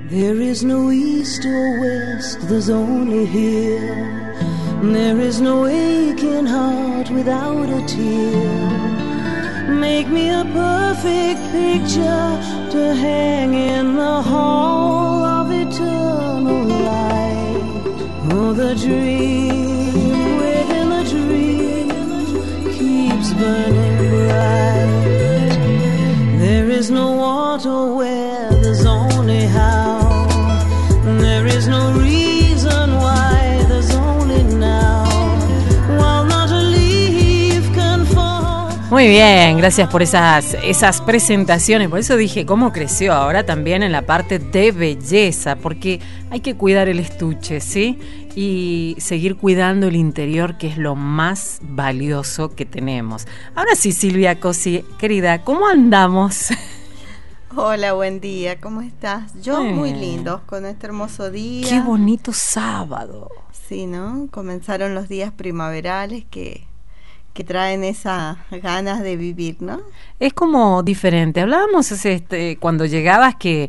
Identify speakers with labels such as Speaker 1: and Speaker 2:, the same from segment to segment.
Speaker 1: There is no east or west, there's only here. There is no aching heart without a tear. Make me a perfect picture to hang in the hall of eternal light. Oh, the dream within the dream keeps burning bright. There is no water where there's only how. There is no reason why, there's only now. While not a leaf can fall.
Speaker 2: Muy bien, gracias por esas presentaciones. Por eso dije cómo creció ahora también en la parte de belleza, porque hay que cuidar el estuche, ¿sí? Y seguir cuidando el interior, que es lo más valioso que tenemos. Ahora sí, Silvia Cossi, querida, ¿cómo andamos?
Speaker 3: Hola, buen día, ¿cómo estás? Yo muy lindo, con este hermoso día.
Speaker 2: Qué bonito sábado.
Speaker 3: Sí, ¿no? Comenzaron los días primaverales que traen esas ganas de vivir, ¿no?
Speaker 2: Es como diferente. Hablábamos cuando llegabas que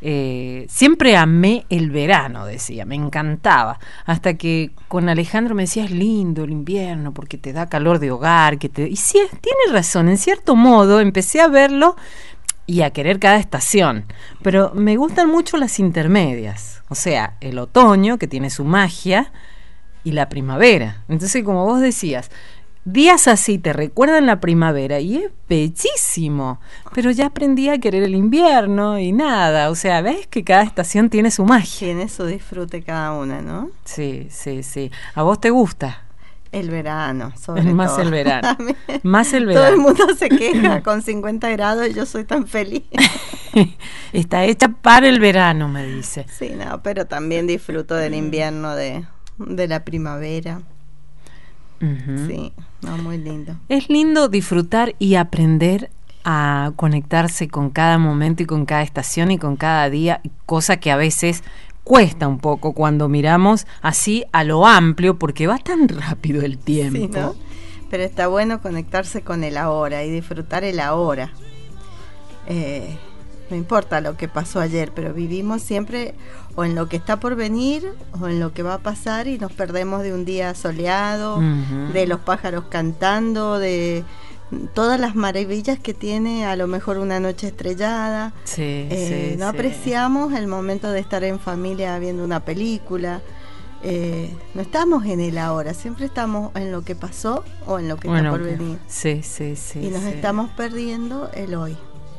Speaker 2: siempre amé el verano, decía, me encantaba. Hasta que con Alejandro me decía, es lindo el invierno porque te da calor de hogar. Y sí, tiene razón, en cierto modo empecé a verlo y a querer cada estación, pero me gustan mucho las intermedias, o sea, el otoño, que tiene su magia, y la primavera. Entonces, como vos decías, días así te recuerdan la primavera y es bellísimo, pero ya aprendí a querer el invierno y nada, o sea, ves que cada estación tiene su magia.
Speaker 3: Tiene su disfrute cada una, ¿no?
Speaker 2: Sí, sí, sí. ¿A vos te gusta?
Speaker 3: El verano, sobre
Speaker 2: más
Speaker 3: todo.
Speaker 2: El verano. Más el verano.
Speaker 3: Todo el mundo se queja con 50 grados y yo soy tan feliz.
Speaker 2: Está hecha para el verano, me dice.
Speaker 3: Sí, no, pero también disfruto del invierno, de la primavera. Uh-huh. Sí, no, muy lindo.
Speaker 2: Es lindo disfrutar y aprender a conectarse con cada momento y con cada estación y con cada día, cosa que a veces cuesta un poco cuando miramos así a lo amplio, porque va tan rápido el tiempo.
Speaker 3: Sí, ¿no? Pero está bueno conectarse con el ahora y disfrutar el ahora. No importa lo que pasó ayer, pero vivimos siempre o en lo que está por venir o en lo que va a pasar y nos perdemos de un día soleado, uh-huh, de los pájaros cantando, de todas las maravillas que tiene a lo mejor una noche estrellada.
Speaker 2: Sí,
Speaker 3: no apreciamos el momento de estar en familia viendo una película. No estamos en el ahora, siempre estamos en lo que pasó o en lo que está por venir.
Speaker 2: Sí, sí, sí.
Speaker 3: Y nos estamos perdiendo el hoy.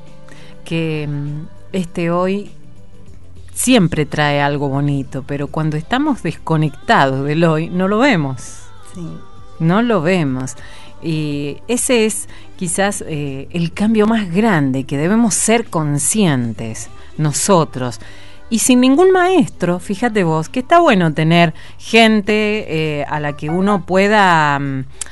Speaker 2: Que hoy siempre trae algo bonito, pero cuando estamos desconectados del hoy no lo vemos.
Speaker 3: Sí.
Speaker 2: No lo vemos. Y ese es quizás el cambio más grande, que debemos ser conscientes nosotros. Y sin ningún maestro, fíjate vos, que está bueno tener gente a la que uno pueda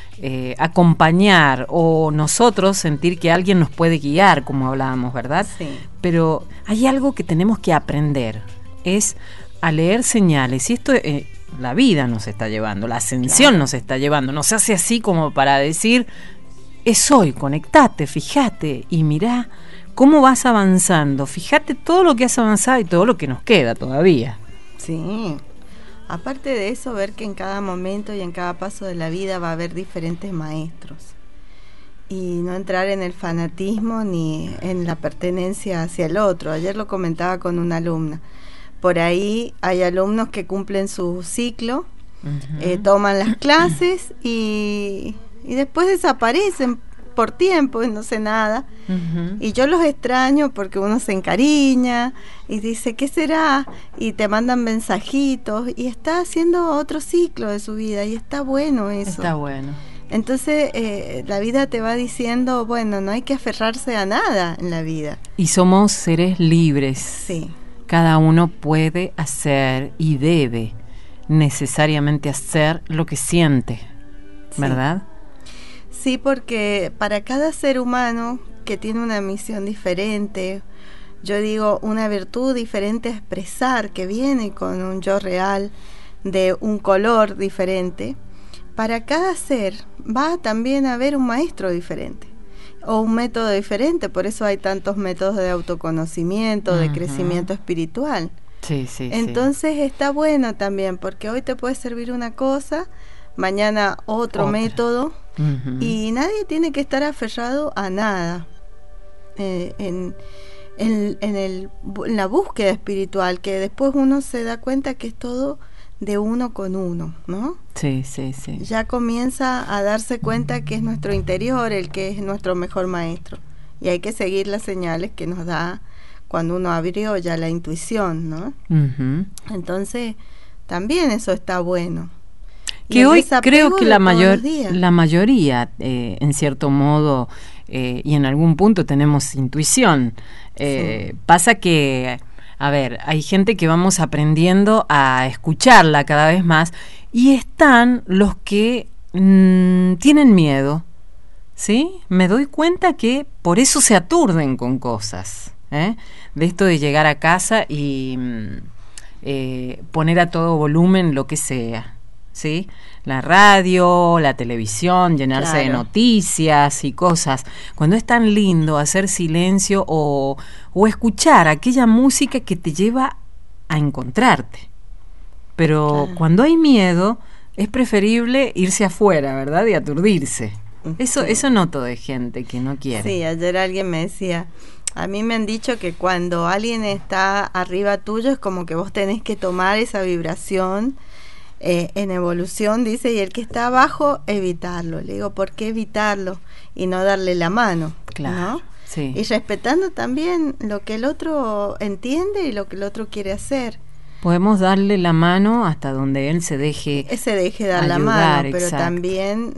Speaker 2: acompañar, o nosotros sentir que alguien nos puede guiar, como hablábamos, ¿verdad?
Speaker 3: Sí.
Speaker 2: Pero hay algo que tenemos que aprender, es a leer señales. Y esto la vida nos está llevando, la ascensión, claro, nos está llevando, nos hace así como para decir, es hoy, conectate, fíjate y mirá cómo vas avanzando, fíjate todo lo que has avanzado y todo lo que nos queda todavía.
Speaker 3: Sí, aparte de eso, ver que en cada momento y en cada paso de la vida va a haber diferentes maestros y no entrar en el fanatismo ni en la pertenencia hacia el otro. Ayer lo comentaba con una alumna. Por ahí hay alumnos que cumplen su ciclo, uh-huh, toman las clases y después desaparecen por tiempo y no sé nada. Uh-huh. Y yo los extraño porque uno se encariña y dice, ¿qué será? Y te mandan mensajitos y está haciendo otro ciclo de su vida y está bueno eso.
Speaker 2: Está bueno.
Speaker 3: Entonces la vida te va diciendo, bueno, no hay que aferrarse a nada en la vida.
Speaker 2: Y somos seres libres.
Speaker 3: Sí.
Speaker 2: Cada uno puede hacer y debe necesariamente hacer lo que siente, ¿verdad?
Speaker 3: Sí, porque para cada ser humano que tiene una misión diferente, yo digo una virtud diferente a expresar, que viene con un yo real, de un color diferente, para cada ser va también a haber un maestro diferente. O un método diferente, por eso hay tantos métodos de autoconocimiento, de crecimiento espiritual.
Speaker 2: Sí, sí,
Speaker 3: Entonces está bueno también, porque hoy te puede servir una cosa, mañana otro método, y nadie tiene que estar aferrado a nada. En la búsqueda espiritual, que después uno se da cuenta que es todo de uno con uno, ¿no?
Speaker 2: Sí, sí, sí.
Speaker 3: Ya comienza a darse cuenta que es nuestro interior el que es nuestro mejor maestro, y hay que seguir las señales que nos da cuando uno abrió ya la intuición, ¿no? Entonces también eso está bueno.
Speaker 2: Que hoy creo que la mayoría, en cierto modo, y en algún punto tenemos intuición. Sí. Pasa que, a ver, hay gente que vamos aprendiendo a escucharla cada vez más, y están los que tienen miedo, ¿sí? Me doy cuenta que por eso se aturden con cosas, de esto de llegar a casa y poner a todo volumen lo que sea, ¿sí? La radio, la televisión, llenarse de noticias y cosas. Cuando es tan lindo hacer silencio o escuchar aquella música que te lleva a encontrarte. Pero cuando hay miedo, es preferible irse afuera, ¿verdad? Y aturdirse. Eso noto de gente que no quiere.
Speaker 3: Sí, ayer alguien me decía, a mí me han dicho que cuando alguien está arriba tuyo es como que vos tenés que tomar esa vibración en evolución, dice, y el que está abajo, evitarlo. Le digo, ¿por qué evitarlo? Y no darle la mano,
Speaker 2: claro,
Speaker 3: ¿no?
Speaker 2: Sí.
Speaker 3: Y respetando también lo que el otro entiende y lo que el otro quiere hacer.
Speaker 2: Podemos darle la mano hasta donde él se deje
Speaker 3: dar
Speaker 2: ayudar,
Speaker 3: la mano, pero
Speaker 2: exacto.
Speaker 3: También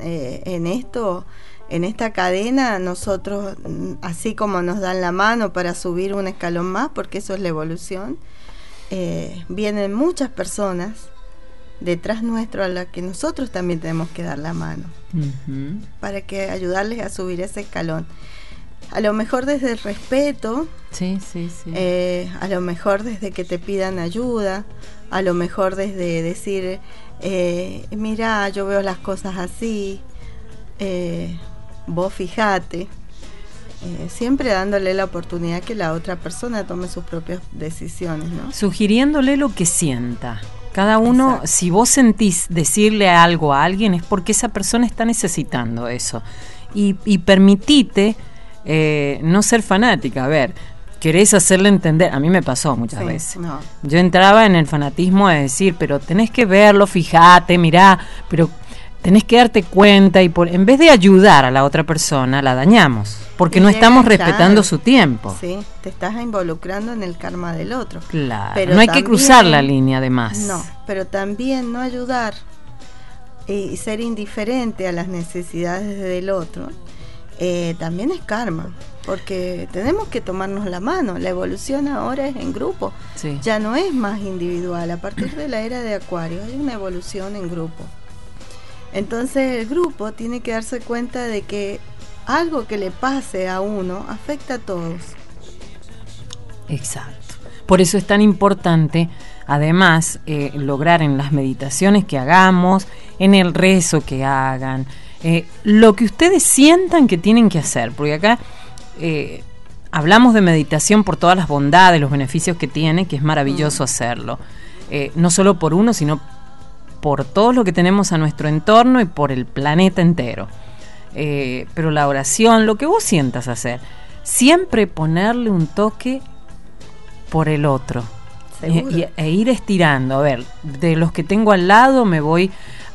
Speaker 3: en esta cadena, nosotros, así como nos dan la mano para subir un escalón más, porque eso es la evolución, vienen muchas personas detrás nuestro a las que nosotros también tenemos que dar la mano, para que ayudarles a subir ese escalón. A lo mejor desde el respeto,
Speaker 2: sí.
Speaker 3: A lo mejor desde que te pidan ayuda, a lo mejor desde decir, mira, yo veo las cosas así, vos fijate, siempre dándole la oportunidad que la otra persona tome sus propias decisiones, ¿no?
Speaker 2: Sugiriéndole lo que sienta. Cada uno, exacto. Si vos sentís decirle algo a alguien, es porque esa persona está necesitando eso. Y permitite no ser fanática. A ver, querés hacerle entender. A mí me pasó muchas veces.
Speaker 3: No.
Speaker 2: Yo entraba en el fanatismo de decir, pero tenés que verlo, fíjate, mirá, pero tenés que darte cuenta, y en vez de ayudar a la otra persona, la dañamos, porque no estamos respetando su tiempo.
Speaker 3: Sí, te estás involucrando en el karma del otro.
Speaker 2: Claro, pero no hay que cruzar la línea, además.
Speaker 3: No, pero también no ayudar y ser indiferente a las necesidades del otro, también es karma, porque tenemos que tomarnos la mano. La evolución ahora es en grupo,
Speaker 2: sí.
Speaker 3: Ya no es más individual. A partir de la era de Acuario hay una evolución en grupo. Entonces el grupo tiene que darse cuenta de que algo que le pase a uno afecta a todos.
Speaker 2: Exacto. Por eso es tan importante, además, lograr en las meditaciones que hagamos, en el rezo que hagan, lo que ustedes sientan que tienen que hacer. Porque acá hablamos de meditación por todas las bondades, los beneficios que tiene, que es maravilloso hacerlo. No solo por uno, sino por todo lo que tenemos a nuestro entorno y por el planeta entero. Pero la oración, lo que vos sientas hacer, siempre ponerle un toque por el otro, e ir estirando. A ver, de los que tengo al lado me voy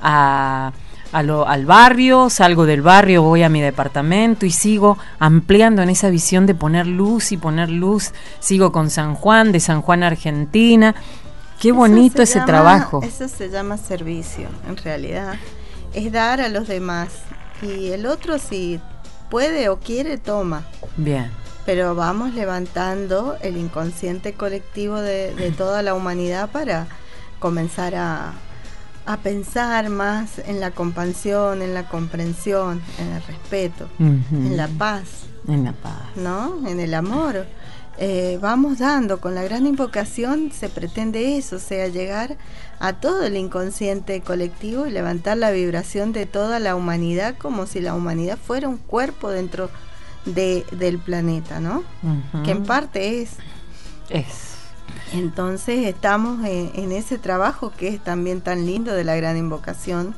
Speaker 2: al barrio, salgo del barrio, voy a mi departamento y sigo ampliando en esa visión de poner luz y poner luz. Sigo con San Juan, de San Juan, Argentina. Qué bonito ese trabajo.
Speaker 3: Eso se llama servicio, en realidad. Es dar a los demás. Y el otro, si puede o quiere, toma.
Speaker 2: Bien.
Speaker 3: Pero vamos levantando el inconsciente colectivo de toda la humanidad para comenzar a pensar más en la compasión, en la comprensión, en el respeto, en la paz.
Speaker 2: En la paz.
Speaker 3: ¿No? En el amor. Vamos dando, con la gran invocación se pretende eso, o sea, llegar a todo el inconsciente colectivo y levantar la vibración de toda la humanidad, como si la humanidad fuera un cuerpo dentro del planeta, ¿no? Que en parte es. Entonces estamos en ese trabajo que es también tan lindo de la gran invocación.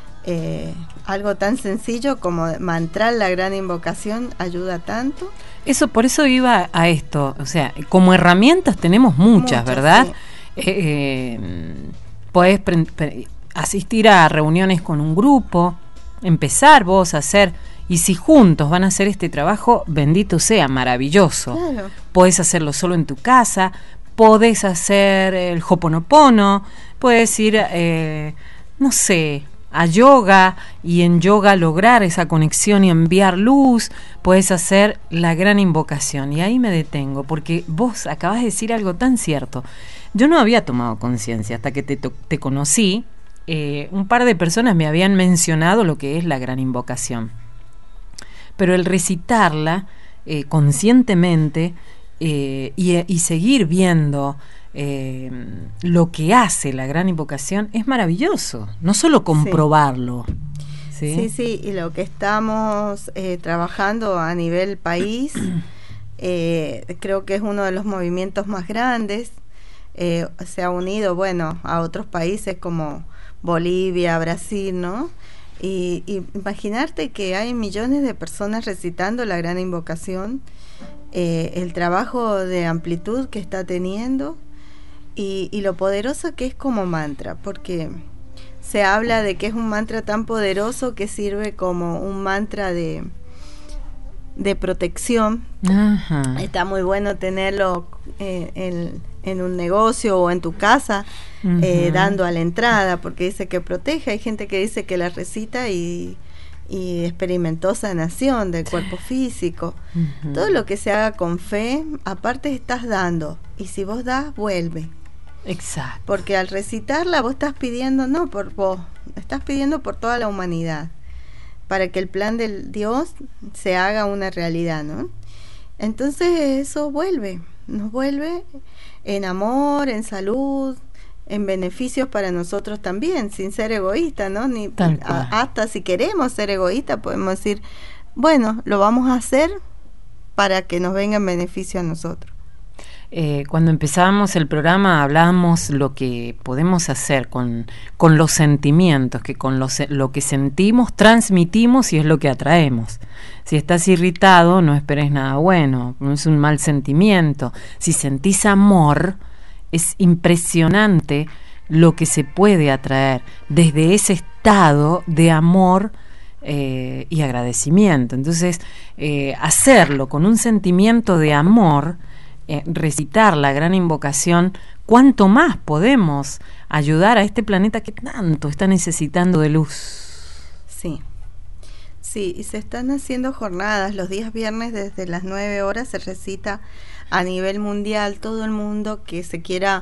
Speaker 3: Algo tan sencillo como mantrar la gran invocación ayuda tanto.
Speaker 2: Por eso iba a esto, o sea, como herramientas tenemos muchas, ¿verdad? Sí. Podés asistir a reuniones con un grupo, empezar vos a hacer, y si juntos van a hacer este trabajo, bendito sea, maravilloso.
Speaker 3: Claro.
Speaker 2: Podés hacerlo solo en tu casa, podés hacer el Ho'oponopono, podés ir, no sé, a yoga, y en yoga lograr esa conexión y enviar luz. Puedes hacer la gran invocación. Y ahí me detengo, porque vos acabas de decir algo tan cierto. Yo no había tomado conciencia hasta que te conocí. Un par de personas me habían mencionado lo que es la gran invocación, pero el recitarla conscientemente y seguir viendo lo que hace la gran invocación es maravilloso, no solo comprobarlo.
Speaker 3: Sí, y lo que estamos trabajando a nivel país, creo que es uno de los movimientos más grandes. Se ha unido, bueno, a otros países como Bolivia, Brasil, ¿no? Y imaginarte que hay millones de personas recitando la gran invocación, el trabajo de amplitud que está teniendo, y lo poderoso que es como mantra, porque se habla de que es un mantra tan poderoso que sirve como un mantra de protección.
Speaker 2: Ajá.
Speaker 3: Está muy bueno tenerlo en un negocio o en tu casa, dando a la entrada, porque dice que protege. Hay gente que dice que la recita y experimentó sanación del cuerpo físico. Todo lo que se haga con fe, aparte estás dando, y si vos das, vuelve.
Speaker 2: Exacto.
Speaker 3: Porque al recitarla vos estás pidiendo, no por vos, estás pidiendo por toda la humanidad, para que el plan del Dios se haga una realidad, ¿no? Entonces eso nos vuelve en amor, en salud, en beneficios para nosotros también, sin ser egoísta, ¿no? Hasta si queremos ser egoístas podemos decir, bueno, lo vamos a hacer para que nos venga en beneficio a nosotros.
Speaker 2: Cuando empezábamos el programa hablábamos lo que podemos hacer con los sentimientos, que con lo que sentimos transmitimos y es lo que atraemos. Si estás irritado, no esperes nada bueno, no es un mal sentimiento. Si sentís amor, es impresionante lo que se puede atraer desde ese estado de amor y agradecimiento. Entonces, hacerlo con un sentimiento de amor, recitar la gran invocación, ¿cuánto más podemos ayudar a este planeta que tanto está necesitando de luz?
Speaker 3: Sí, y se están haciendo jornadas. Los días viernes desde las 9 horas se recita a nivel mundial. Todo el mundo que se quiera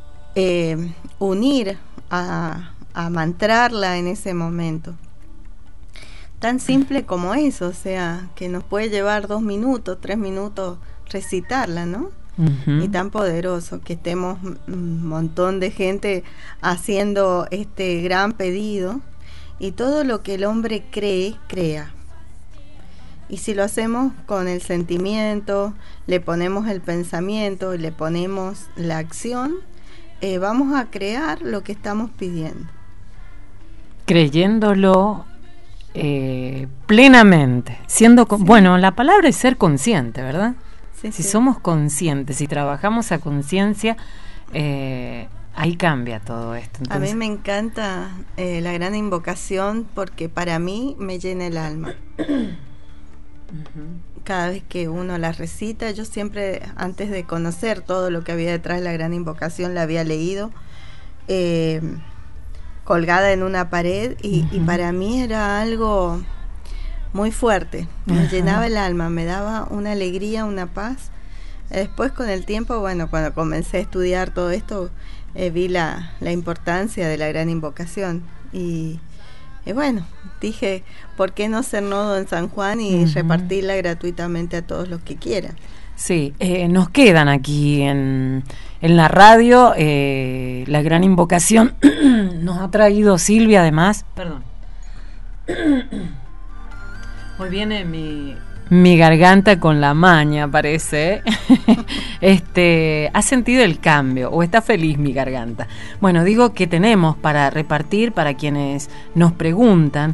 Speaker 3: unir a mantrarla en ese momento. Tan simple como eso, o sea, que nos puede llevar 2 minutos, 3 minutos recitarla, ¿no? Y tan poderoso que estemos un montón de gente haciendo este gran pedido, y todo lo que el hombre cree, crea. Y si lo hacemos con el sentimiento, le ponemos el pensamiento y le ponemos la acción, vamos a crear lo que estamos pidiendo.
Speaker 2: Creyéndolo plenamente, siendo bueno, la palabra es ser consciente, ¿verdad? Si somos conscientes y trabajamos a conciencia, ahí cambia todo esto. Entonces,
Speaker 3: a mí me encanta la gran invocación, porque para mí me llena el alma. Cada vez que uno la recita, yo siempre, antes de conocer todo lo que había detrás de la gran invocación, la había leído colgada en una pared, y para mí era algo muy fuerte, me llenaba el alma, me daba una alegría, una paz. Después, con el tiempo, bueno, cuando comencé a estudiar todo esto, vi la importancia de la gran invocación, y bueno, dije, ¿por qué no ser nodo en San Juan y repartirla gratuitamente a todos los que quieran?
Speaker 2: Sí, nos quedan aquí en la radio la gran invocación. Nos ha traído Silvia, además. Perdón. Hoy viene Mi garganta con la maña, parece. ¿Ha sentido el cambio o está feliz mi garganta? Bueno, digo que tenemos para repartir para quienes nos preguntan.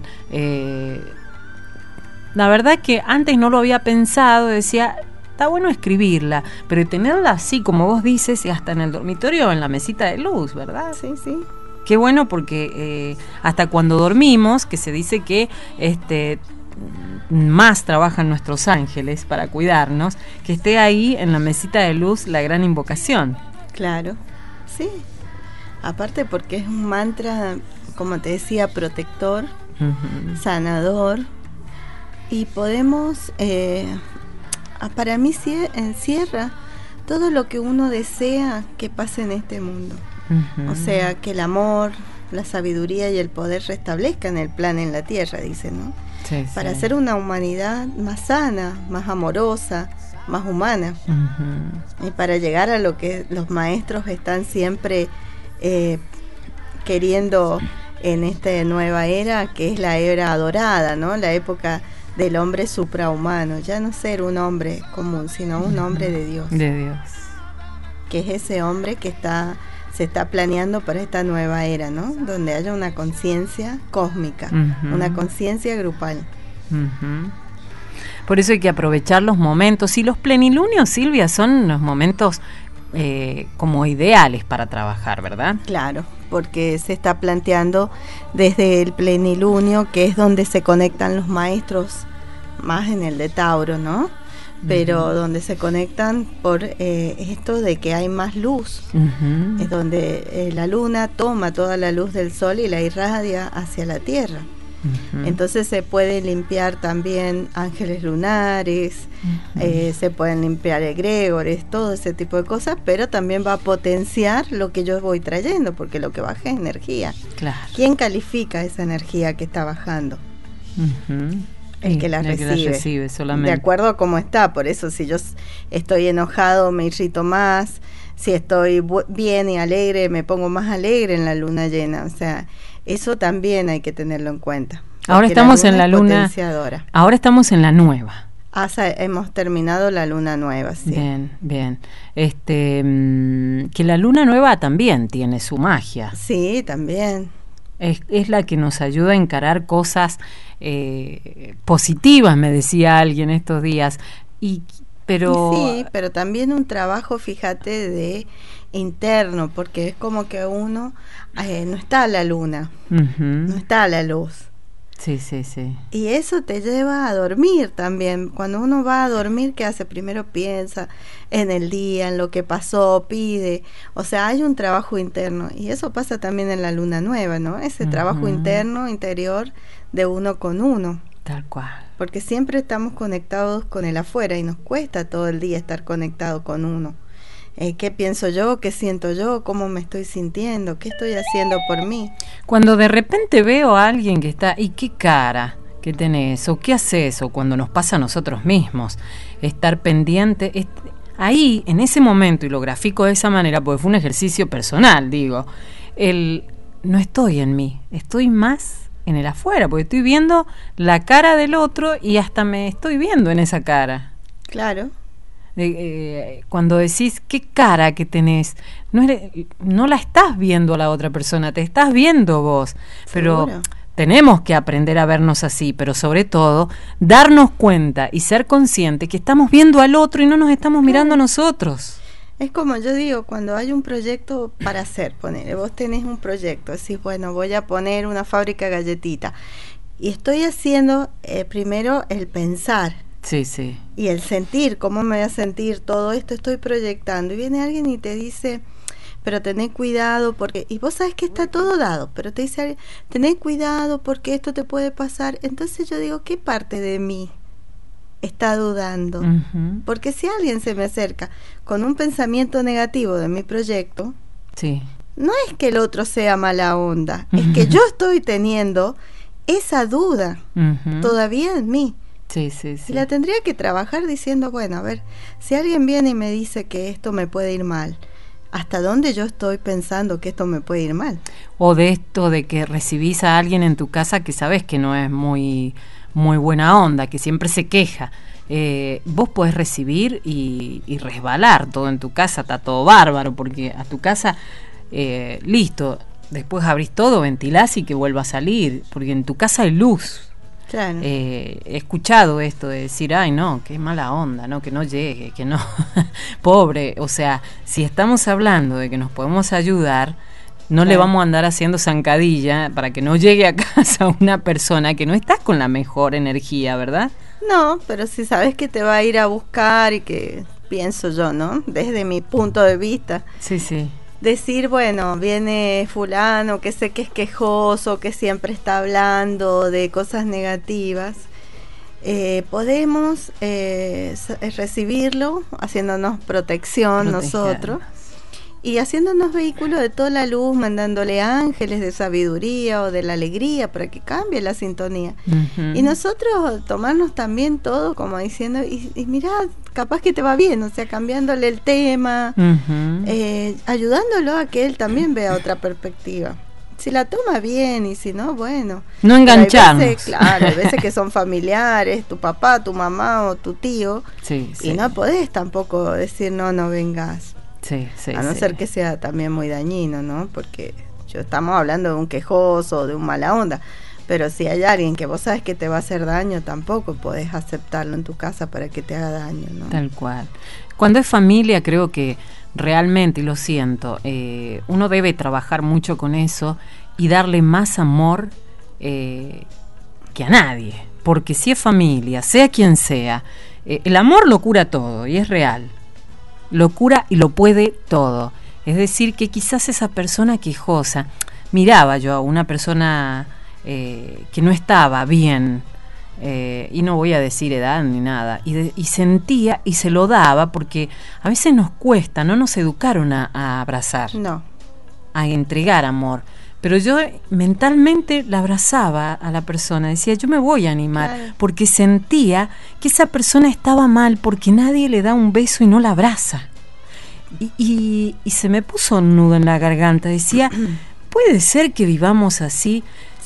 Speaker 2: La verdad que antes no lo había pensado, decía, está bueno escribirla, pero tenerla así, como vos dices, y hasta en el dormitorio o en la mesita de luz, ¿verdad?
Speaker 3: Sí, sí.
Speaker 2: Qué bueno, porque hasta cuando dormimos, que se dice que más trabajan nuestros ángeles para cuidarnos, que esté ahí en la mesita de luz la gran invocación.
Speaker 3: Claro, sí. Aparte porque es un mantra, como te decía, protector, sanador, y podemos, para mí encierra todo lo que uno desea que pase en este mundo. O sea, que el amor, la sabiduría y el poder restablezcan el plan en la tierra, dicen, ¿no?
Speaker 2: Sí,
Speaker 3: para
Speaker 2: sí.
Speaker 3: hacer una humanidad más sana, más amorosa, más humana. Y para llegar a lo que los maestros están siempre queriendo en esta nueva era, que es la era dorada, ¿no? La época del hombre suprahumano, ya no ser un hombre común, sino un hombre de Dios.
Speaker 2: De Dios.
Speaker 3: Que es ese hombre que se está planeando para esta nueva era, ¿no? Donde haya una conciencia cósmica, una conciencia grupal.
Speaker 2: Por eso hay que aprovechar los momentos. Y los plenilunios, Silvia, son los momentos como ideales para trabajar, ¿verdad?
Speaker 3: Claro, porque se está planteando desde el plenilunio, que es donde se conectan los maestros, más en el de Tauro, ¿no? Pero donde se conectan por esto de que hay más luz. Es donde la luna toma toda la luz del sol y la irradia hacia la tierra. Entonces se puede limpiar también ángeles lunares, se pueden limpiar egregores, todo ese tipo de cosas, pero también va a potenciar lo que yo voy trayendo, porque lo que baja es energía.
Speaker 2: Claro.
Speaker 3: ¿Quién califica esa energía que está bajando? El que la recibe
Speaker 2: solamente.
Speaker 3: De acuerdo a cómo está. Por eso, si yo estoy enojado, me irrito más. Si estoy bien y alegre, me pongo más alegre en la luna llena. O sea, eso también hay que tenerlo en cuenta.
Speaker 2: Ahora estamos en la luna.
Speaker 3: Potenciadora.
Speaker 2: Ahora estamos en la nueva.
Speaker 3: Hemos terminado la luna nueva, sí.
Speaker 2: Bien, bien. Que la luna nueva también tiene su magia.
Speaker 3: Sí, también.
Speaker 2: Es la que nos ayuda a encarar cosas positivas, me decía alguien estos días. Pero
Speaker 3: sí, pero también un trabajo, fíjate, de interno, porque es como que uno no está a la luna, no está a la luz.
Speaker 2: Sí, sí, sí.
Speaker 3: Y eso te lleva a dormir también. Cuando uno va a dormir, ¿qué hace? Primero piensa en el día, en lo que pasó, pide. O sea, hay un trabajo interno. Y eso pasa también en la luna nueva, ¿no? Ese trabajo interno, interior, de uno con uno.
Speaker 2: Tal cual.
Speaker 3: Porque siempre estamos conectados con el afuera y nos cuesta todo el día estar conectado con uno. ¿Qué pienso yo? ¿Qué siento yo? ¿Cómo me estoy sintiendo? ¿Qué estoy haciendo por mí?
Speaker 2: Cuando de repente veo a alguien que está, ¿y qué cara que tenés? ¿O qué haces? O cuando nos pasa a nosotros mismos, estar pendiente, ahí, en ese momento, y lo grafico de esa manera, porque fue un ejercicio personal, digo, no estoy en mí, estoy más en el afuera, porque estoy viendo la cara del otro y hasta me estoy viendo en esa cara.
Speaker 3: Claro.
Speaker 2: Cuando decís qué cara que tenés, no la estás viendo a la otra persona, te estás viendo vos. Pero
Speaker 3: ¿seguro?
Speaker 2: Tenemos que aprender a vernos así, pero sobre todo darnos cuenta y ser conscientes que estamos viendo al otro y no nos estamos mirando a nosotros.
Speaker 3: Es como yo digo, cuando hay un proyecto para hacer, ponele, vos tenés un proyecto, decís, bueno, voy a poner una fábrica de galletitas, y estoy haciendo primero el pensar.
Speaker 2: Sí, sí.
Speaker 3: Y el sentir, cómo me voy a sentir, todo esto estoy proyectando. Y viene alguien y te dice, pero tené cuidado porque... Y vos sabés que está todo dado, pero te dice alguien, tené cuidado porque esto te puede pasar. Entonces yo digo, ¿qué parte de mí está dudando? Porque si alguien se me acerca con un pensamiento negativo de mi proyecto,
Speaker 2: sí,
Speaker 3: no es que el otro sea mala onda, es que yo estoy teniendo esa duda todavía en mí.
Speaker 2: Sí, sí, sí.
Speaker 3: Y la tendría que trabajar diciendo, bueno, a ver, si alguien viene y me dice que esto me puede ir mal, ¿hasta dónde yo estoy pensando que esto me puede ir mal?
Speaker 2: O de esto de que recibís a alguien en tu casa que sabes que no es muy buena onda, que siempre se queja. vos podés recibir y resbalar todo en tu casa, está todo bárbaro, porque a tu casa, listo, después abrís todo, ventilás y que vuelva a salir, porque en tu casa hay luz.
Speaker 3: Claro.
Speaker 2: He escuchado esto de decir, ay no, qué mala onda, no, que no llegue, que no, pobre, o sea, si estamos hablando de que nos podemos ayudar, no le vamos a andar haciendo zancadilla para que no llegue a casa una persona que no está con la mejor energía, ¿verdad?
Speaker 3: No, pero si sabes que te va a ir a buscar y que, pienso yo, ¿no? Desde mi punto de vista.
Speaker 2: Sí, sí.
Speaker 3: Decir, bueno, viene fulano que sé que es quejoso, que siempre está hablando de cosas negativas. Podemos recibirlo haciéndonos protección nosotros y haciéndonos vehículo de toda la luz, mandándole ángeles de sabiduría o de la alegría para que cambie la sintonía. Y nosotros tomarnos también todo como diciendo, y mirá, capaz que te va bien, o sea, cambiándole el tema, ayudándolo a que él también vea otra perspectiva. Si la toma bien y si no, bueno.
Speaker 2: No engancharnos.
Speaker 3: Hay veces que son familiares, tu papá, tu mamá o tu tío, y no podés tampoco decir no vengas. A no ser que sea también muy dañino, ¿no? Porque estamos hablando de un quejoso, de un mala onda. Pero si hay alguien que vos sabes que te va a hacer daño, tampoco podés aceptarlo en tu casa para que te haga daño, ¿no?
Speaker 2: Tal cual. Cuando es familia, creo que realmente, y lo siento, uno debe trabajar mucho con eso y darle más amor que a nadie. Porque si es familia, sea quien sea, el amor lo cura todo y es real. Lo cura y lo puede todo. Es decir, que quizás esa persona quejosa, miraba yo a una persona que no estaba bien, y no voy a decir edad ni nada, y sentía y se lo daba, porque a veces nos cuesta, no nos educaron a abrazar, a entregar amor. Pero yo mentalmente la abrazaba a la persona, decía, yo me voy a animar, porque sentía que esa persona estaba mal, porque nadie le da un beso y no la abraza. Y se me puso un nudo en la garganta, decía, puede ser que vivamos así,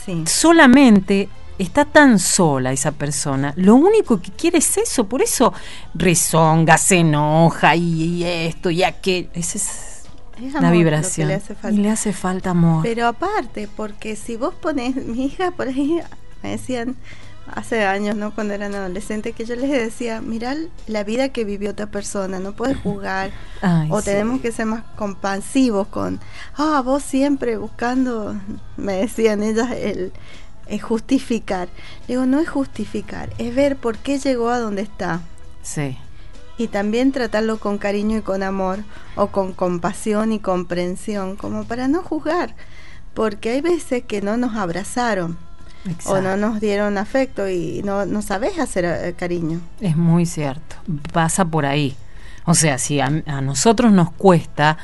Speaker 2: solamente está tan sola esa persona, lo único que quiere es eso, por eso rezonga, se enoja y esto y aquello, ese es amor, la vibración, y le hace falta amor.
Speaker 3: Pero aparte, porque si vos pones, mi hija por ahí me decían hace años, ¿no? Cuando eran adolescentes, que yo les decía, mirá la vida que vivió otra persona, no puedes juzgar. O tenemos que ser más compasivos con, vos siempre buscando, me decían ellas, el justificar. Le digo, no es justificar, es ver por qué llegó a donde está.
Speaker 2: Sí.
Speaker 3: Y también tratarlo con cariño y con amor, o con compasión y comprensión, como para no juzgar, porque hay veces que no nos abrazaron. Exacto. O no nos dieron afecto y no sabés hacer cariño.
Speaker 2: Es muy cierto, pasa por ahí. O sea, si a nosotros nos cuesta,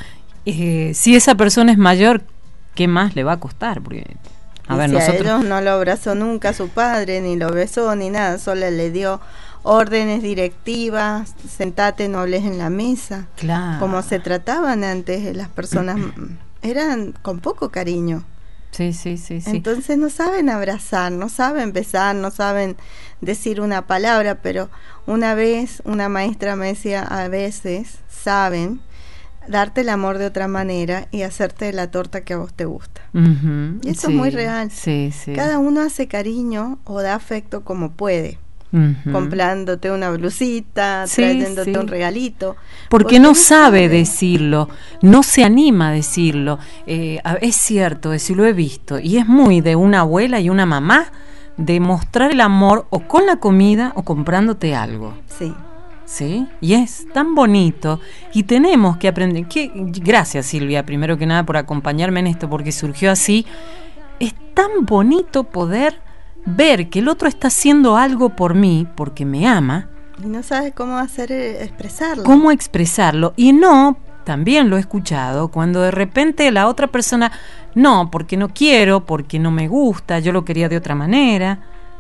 Speaker 2: si esa persona es mayor, ¿qué más le va a costar? Porque
Speaker 3: a ellos no lo abrazó nunca a su padre, ni lo besó, ni nada, solo le dio órdenes directivas, sentate, no hables en la mesa.
Speaker 2: Claro.
Speaker 3: Como se trataban antes, las personas eran con poco cariño.
Speaker 2: Sí.
Speaker 3: Entonces no saben abrazar, no saben besar, no saben decir una palabra, pero una vez una maestra me decía, a veces saben darte el amor de otra manera y hacerte la torta que a vos te gusta. Y eso es muy real.
Speaker 2: Sí.
Speaker 3: Cada uno hace cariño o da afecto como puede. Comprándote una blusita, trayéndote un regalito.
Speaker 2: Porque no sabe decirlo, no se anima a decirlo. Es cierto, si lo he visto, y es muy de una abuela y una mamá, de mostrar el amor o con la comida o comprándote algo. Sí, y es tan bonito y tenemos que aprender. Gracias, Silvia, primero que nada por acompañarme en esto, porque surgió así. Es tan bonito poder ver que el otro está haciendo algo por mí porque me ama
Speaker 3: y no sabes cómo expresarlo.
Speaker 2: Cómo expresarlo. Y no, también lo he escuchado, cuando de repente la otra persona, no, porque no quiero, porque no me gusta, yo lo quería de otra manera.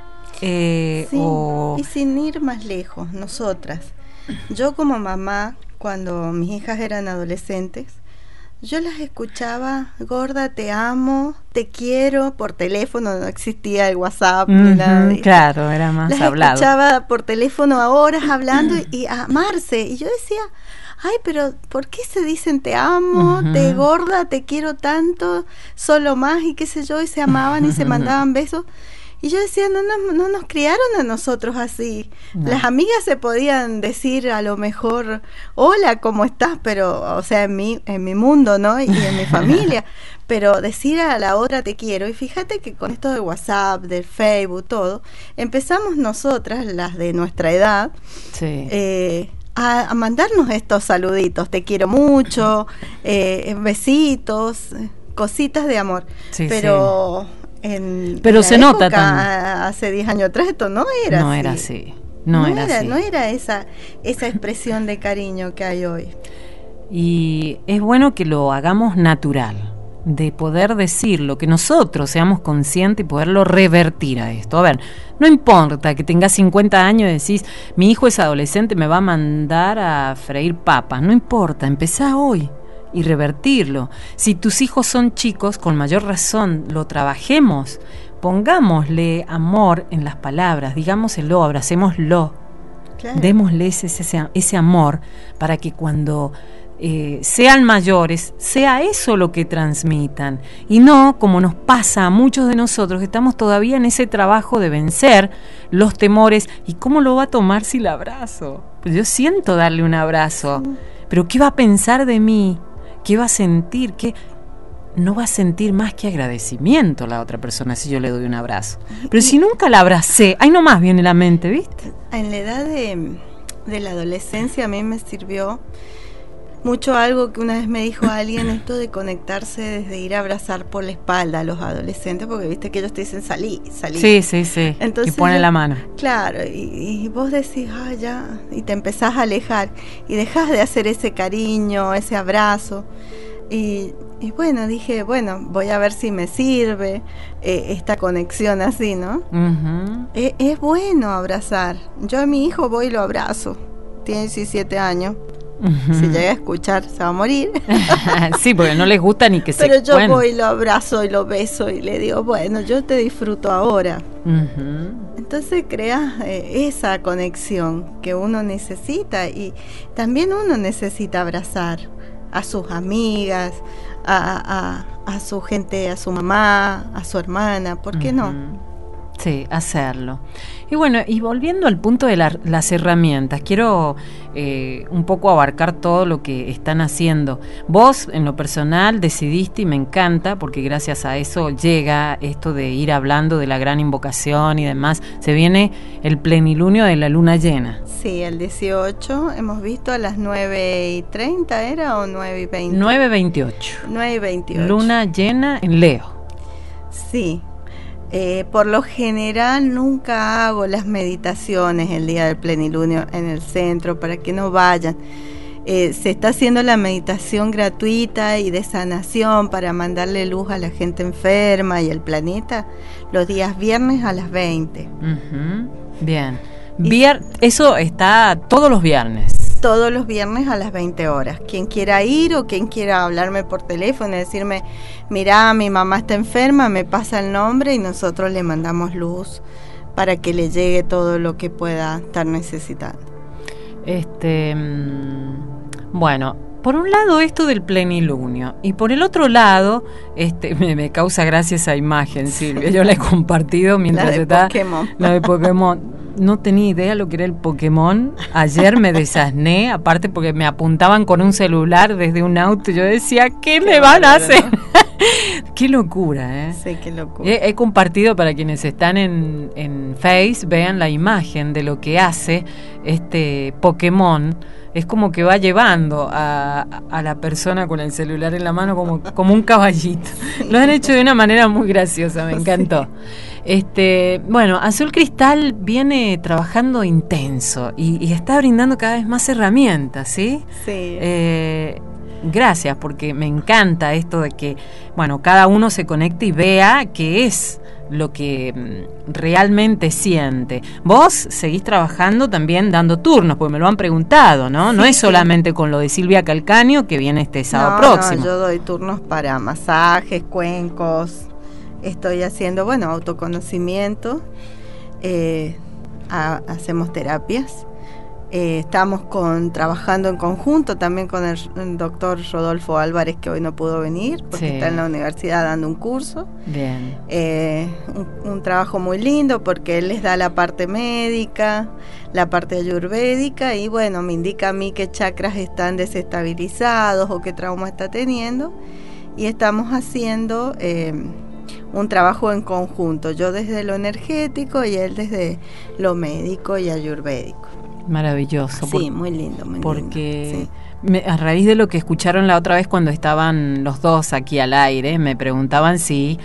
Speaker 3: Y sin ir más lejos, nosotras, yo como mamá, cuando mis hijas eran adolescentes, Yo las escuchaba, gorda, te amo, te quiero, por teléfono, no existía el WhatsApp ni nada de eso.
Speaker 2: Claro, era más
Speaker 3: las
Speaker 2: hablado.
Speaker 3: Escuchaba por teléfono a horas hablando y a amarse. Y yo decía, ay, pero ¿por qué se dicen te amo, te gorda, te quiero tanto, solo más y qué sé yo? Y se amaban y se mandaban besos. Y yo decía, no nos criaron a nosotros así. No. Las amigas se podían decir a lo mejor, hola, ¿cómo estás? Pero, o sea, en mi mundo, ¿no? Y en mi familia. Pero decir a la otra te quiero. Y fíjate que con esto de WhatsApp, del Facebook, todo, empezamos nosotras, las de nuestra edad, sí. A mandarnos estos saluditos. Te quiero mucho, besitos, cositas de amor. Sí, pero...
Speaker 2: Sí. Pero se nota también.
Speaker 3: Hace 10 años atrás esto no era así.
Speaker 2: No era así. No
Speaker 3: era esa expresión de cariño que hay hoy.
Speaker 2: Y es bueno que lo hagamos natural, de poder decirlo, que nosotros seamos conscientes y poderlo revertir a esto. A ver, no importa que tengas 50 años y decís, mi hijo es adolescente, me va a mandar a freír papas. No importa, empezá hoy y revertirlo. Si tus hijos son chicos, con mayor razón lo trabajemos, pongámosle amor en las palabras, digámoselo, abracémoslo, claro. Démosle ese amor para que cuando sean mayores, sea eso lo que transmitan y no como nos pasa a muchos de nosotros que estamos todavía en ese trabajo de vencer los temores. ¿Y cómo lo va a tomar si la abrazo? Pues yo siento darle un abrazo, pero ¿qué va a pensar de mí? ¿Qué va a sentir? ¿Qué? No va a sentir más que agradecimiento la otra persona si yo le doy un abrazo. Pero si nunca la abracé, ahí nomás viene la mente, ¿viste?
Speaker 3: En la edad de la adolescencia a mí me sirvió mucho algo que una vez me dijo alguien, esto de conectarse desde ir a abrazar por la espalda a los adolescentes, porque viste que ellos te dicen salí.
Speaker 2: Sí. Entonces, y ponen la mano.
Speaker 3: Claro, y vos decís, ya, y te empezás a alejar, y dejás de hacer ese cariño, ese abrazo, y bueno, dije, voy a ver si me sirve esta conexión así, ¿no? Es bueno abrazar. Yo a mi hijo voy y lo abrazo, tiene 17 años. Si llega a escuchar se va a morir.
Speaker 2: Sí, porque no les gusta ni que
Speaker 3: pero yo voy y lo abrazo y lo beso y le digo, yo te disfruto ahora. Entonces creas esa conexión que uno necesita, y también uno necesita abrazar a sus amigas, a su gente, a su mamá, a su hermana, ¿por qué no?
Speaker 2: Sí, hacerlo. Y bueno, y volviendo al punto de las herramientas, quiero un poco abarcar todo lo que están haciendo. Vos, en lo personal, decidiste, y me encanta, porque gracias a eso llega esto de ir hablando de la gran invocación y demás. Se viene el plenilunio de la luna llena.
Speaker 3: Sí, el 18, hemos visto a las 9:30, ¿era? ¿O 9:20?
Speaker 2: 9:28.
Speaker 3: 9:28.
Speaker 2: Luna llena en Leo.
Speaker 3: Sí. Por lo general nunca hago las meditaciones el día del plenilunio en el centro para que no vayan. Se está haciendo la meditación gratuita y de sanación para mandarle luz a la gente enferma y al planeta los días viernes a las 20.
Speaker 2: Bien. Eso está todos los viernes.
Speaker 3: Todos los viernes a las 20 horas. Quien quiera ir o quien quiera hablarme por teléfono y decirme, mirá, mi mamá está enferma, me pasa el nombre y nosotros le mandamos luz para que le llegue todo lo que pueda estar necesitando.
Speaker 2: Bueno, por un lado esto del plenilunio y por el otro lado, me causa gracia esa imagen, Silvia. Yo la he compartido mientras está la de Pokémon. No tenía idea lo que era el Pokémon. Ayer me desasné, aparte porque me apuntaban con un celular desde un auto. Yo decía, ¿qué me van a hacer? Qué locura, ¿eh?
Speaker 3: Sí, qué locura.
Speaker 2: He compartido para quienes están en Face, vean la imagen de lo que hace este Pokémon. Es como que va llevando a la persona con el celular en la mano como un caballito. Sí. Lo han hecho de una manera muy graciosa, me encantó. Sí. Bueno, Azul Cristal viene trabajando intenso y está brindando cada vez más herramientas, ¿sí?
Speaker 3: Sí.
Speaker 2: gracias, porque me encanta esto de que, bueno, cada uno se conecte y vea qué es lo que realmente siente. Vos seguís trabajando también dando turnos, porque me lo han preguntado, ¿no?
Speaker 3: Sí,
Speaker 2: no es solamente con lo de Silvia Calcaño, que viene este sábado próximo.
Speaker 3: No, yo doy turnos para masajes, cuencos, estoy haciendo, bueno, autoconocimiento, hacemos terapias. Estamos trabajando en conjunto también con el doctor Rodolfo Álvarez, que hoy no pudo venir porque está en la universidad dando un curso.
Speaker 2: Bien.
Speaker 3: Un trabajo muy lindo porque él les da la parte médica, la parte ayurvédica y bueno, me indica a mí qué chakras están desestabilizados o qué trauma está teniendo y estamos haciendo un trabajo en conjunto, yo desde lo energético y él desde lo médico y ayurvédico.
Speaker 2: Maravilloso.
Speaker 3: Sí, muy lindo, muy
Speaker 2: porque
Speaker 3: lindo. Sí.
Speaker 2: A raíz de lo que escucharon la otra vez cuando estaban los dos aquí al aire, me preguntaban si,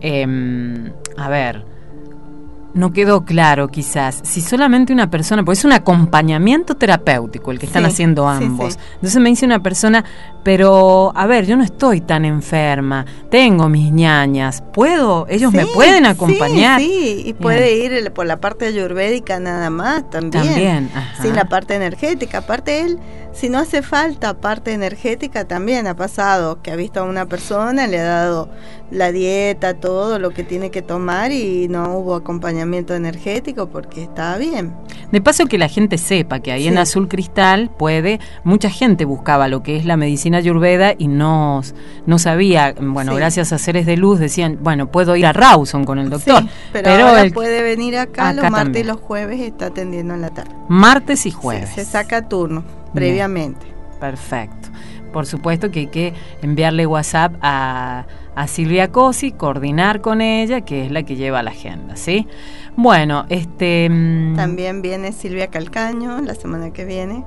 Speaker 2: a ver, no quedó claro quizás, si solamente una persona, porque es un acompañamiento terapéutico el que están haciendo ambos. Entonces me dice una persona, pero a ver, yo no estoy tan enferma, tengo mis ñañas, ellos me pueden acompañar.
Speaker 3: Sí, y puede ir por la parte ayurvédica nada más también. Sin la parte energética. Aparte él, si no hace falta parte energética, también ha pasado que ha visto a una persona, le ha dado la dieta, todo lo que tiene que tomar y no hubo acompañamiento energético porque estaba bien.
Speaker 2: De paso que la gente sepa que ahí en Azul Cristal mucha gente buscaba lo que es la medicina ayurveda y no sabía, bueno, gracias a Seres de Luz decían, bueno, puedo ir a Rawson con el doctor.
Speaker 3: Sí, pero ahora puede venir acá los martes también. Y los jueves está atendiendo en la tarde.
Speaker 2: Martes y jueves.
Speaker 3: Sí, se saca turno previamente.
Speaker 2: Perfecto. Por supuesto que hay que enviarle WhatsApp a Silvia Cosi, coordinar con ella, que es la que lleva la agenda, ¿sí? Bueno,
Speaker 3: también viene Silvia Calcaño la semana que viene.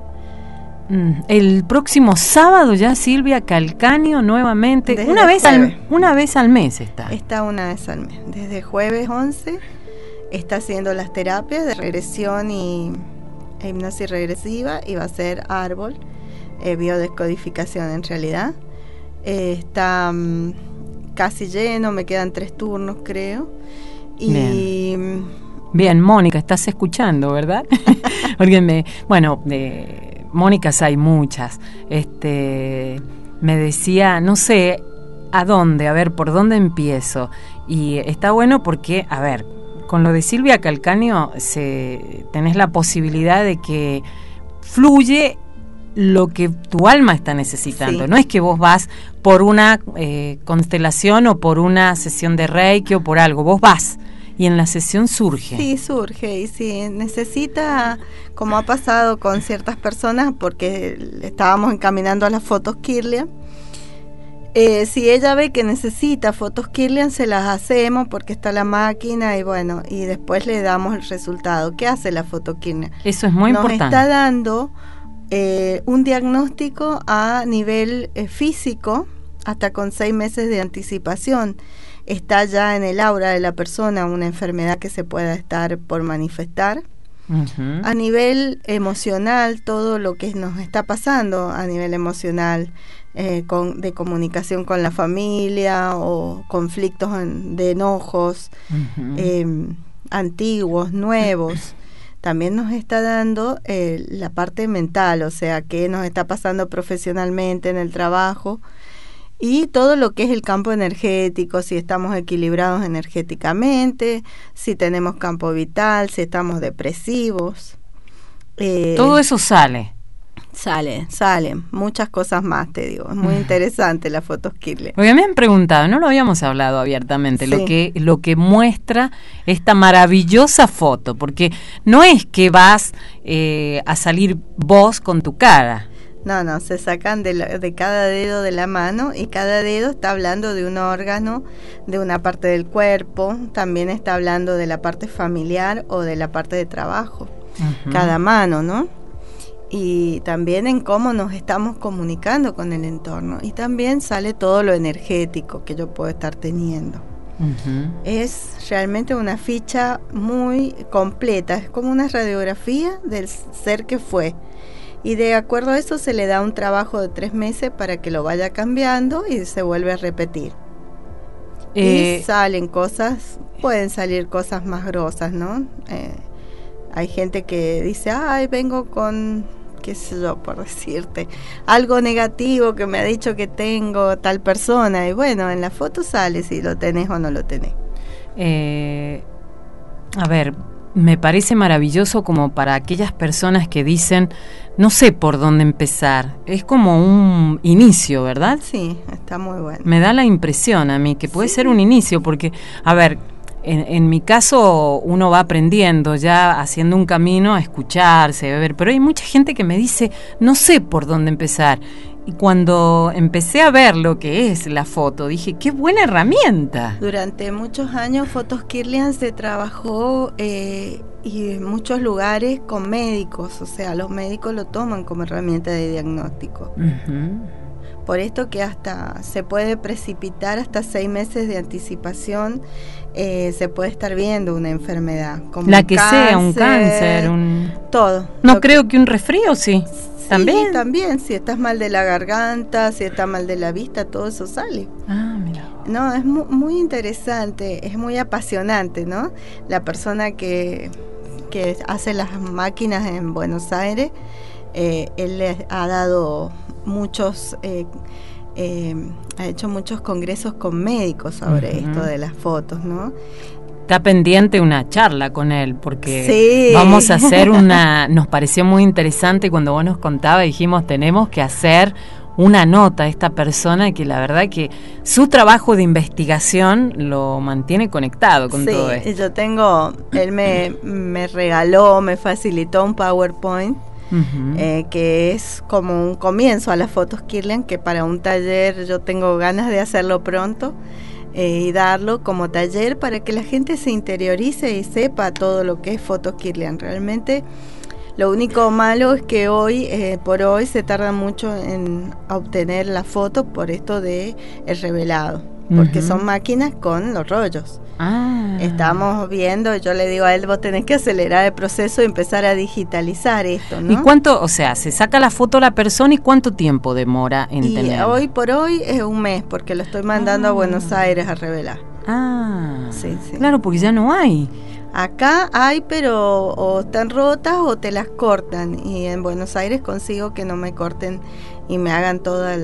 Speaker 2: El próximo sábado ya Silvia Calcaño nuevamente, una vez al mes está.
Speaker 3: Está una vez al mes, desde jueves 11 está haciendo las terapias de regresión y hipnosis regresiva y va a ser árbol, biodescodificación en realidad. Está casi lleno, me quedan 3 turnos creo. Y
Speaker 2: Bien, Mónica, estás escuchando, ¿verdad? Porque Mónicas hay muchas. Me decía, no sé por dónde empiezo. Y está bueno porque, a ver, con lo de Silvia Calcaño tenés la posibilidad de que fluye lo que tu alma está necesitando. Sí. No es que vos vas por una constelación o por una sesión de Reiki o por algo, vos vas y en la sesión surge. Sí,
Speaker 3: surge y si necesita, como ha pasado con ciertas personas, porque estábamos encaminando a las fotos Kirlian, si ella ve que necesita fotos Kirlian, se las hacemos porque está la máquina y bueno, y después le damos el resultado. ¿Qué hace la foto Kirlian?
Speaker 2: Eso es muy importante.
Speaker 3: Nos está dando un diagnóstico a nivel físico hasta con 6 meses de anticipación. Está ya en el aura de la persona una enfermedad que se pueda estar por manifestar. Uh-huh. A nivel emocional, todo lo que nos está pasando a nivel emocional, de comunicación con la familia o conflictos de enojos, uh-huh. Antiguos, nuevos. También nos está dando la parte mental, o sea, qué nos está pasando profesionalmente en el trabajo y todo lo que es el campo energético, si estamos equilibrados energéticamente, si tenemos campo vital, si estamos depresivos.
Speaker 2: Todo eso sale.
Speaker 3: Salen muchas cosas más, te digo. Es muy interesante la foto Kirlian.
Speaker 2: Porque me han preguntado, no lo habíamos hablado abiertamente, sí. lo que muestra esta maravillosa foto, porque no es que vas a salir vos con tu cara.
Speaker 3: No, se sacan de cada dedo de la mano y cada dedo está hablando de un órgano, de una parte del cuerpo, también está hablando de la parte familiar o de la parte de trabajo. Uh-huh. Cada mano, ¿no? Y también en cómo nos estamos comunicando con el entorno. Y también sale todo lo energético que yo puedo estar teniendo. Uh-huh. Es realmente una ficha muy completa, es como una radiografía del ser que fue. Y de acuerdo a eso se le da un trabajo de 3 meses para que lo vaya cambiando y se vuelve a repetir. Y salen cosas, pueden salir cosas más grosas, ¿no? Hay gente que dice, ay, vengo con, qué sé yo, por decirte, algo negativo que me ha dicho que tengo tal persona. Y bueno, en la foto sale si lo tenés o no lo tenés.
Speaker 2: A ver, me parece maravilloso como para aquellas personas que dicen, no sé por dónde empezar. Es como un inicio, ¿verdad?
Speaker 3: Sí, está muy bueno.
Speaker 2: Me da la impresión a mí que puede ser un inicio, porque, a ver, en mi caso uno va aprendiendo ya haciendo un camino a escucharse, a ver, pero hay mucha gente que me dice, no sé por dónde empezar. Y cuando empecé a ver lo que es la foto, dije, qué buena herramienta.
Speaker 3: Durante muchos años Fotos Kirlian se trabajó y en muchos lugares con médicos, o sea, los médicos lo toman como herramienta de diagnóstico. Por esto que hasta se puede precipitar hasta 6 meses de anticipación, se puede estar viendo una enfermedad. Como
Speaker 2: la que sea, un cáncer,
Speaker 3: todo.
Speaker 2: No creo que un resfrío, sí.
Speaker 3: ¿También? Sí, también, si estás mal de la garganta, si estás mal de la vista, todo eso sale.
Speaker 2: Ah, mira.
Speaker 3: No, es muy interesante, es muy apasionante, ¿no? La persona que hace las máquinas en Buenos Aires, él le ha dado muchos, ha hecho muchos congresos con médicos sobre esto de las fotos, ¿no?
Speaker 2: Está pendiente una charla con él, porque
Speaker 3: sí,
Speaker 2: vamos a hacer nos pareció muy interesante cuando vos nos contabas, dijimos, tenemos que hacer una nota a esta persona que la verdad que su trabajo de investigación lo mantiene conectado con todo esto.
Speaker 3: Sí, yo tengo, él me regaló, me facilitó un PowerPoint, que es como un comienzo a las Fotos Kirlian, que para un taller yo tengo ganas de hacerlo pronto. Y darlo como taller para que la gente se interiorice y sepa todo lo que es Fotos Kirlian. Realmente lo único malo es que por hoy se tarda mucho en obtener la foto por esto de el revelado, porque son máquinas con los rollos. Estamos viendo, yo le digo a él, vos tenés que acelerar el proceso y empezar a digitalizar esto, ¿no?
Speaker 2: ¿Y cuánto, o sea, se saca la foto a la persona y cuánto tiempo demora en tenerla?
Speaker 3: Hoy por hoy es un mes, porque lo estoy mandando a Buenos Aires a revelar.
Speaker 2: Sí. Claro, porque ya no hay.
Speaker 3: Acá hay, pero o están rotas o te las cortan, y en Buenos Aires consigo que no me corten y me hagan toda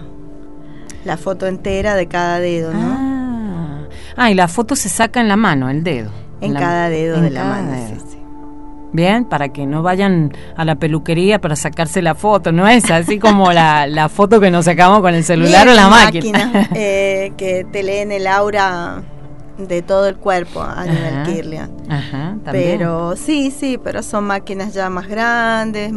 Speaker 3: la foto entera de cada dedo, ¿no?
Speaker 2: Y la foto se saca en la mano, el dedo.
Speaker 3: En cada dedo de la mano, sí.
Speaker 2: Bien, para que no vayan a la peluquería para sacarse la foto, no es así como la foto que nos sacamos con el celular o la máquina.
Speaker 3: Que te leen el aura de todo el cuerpo a nivel Kirlian.
Speaker 2: También.
Speaker 3: Pero sí, pero son máquinas ya más grandes,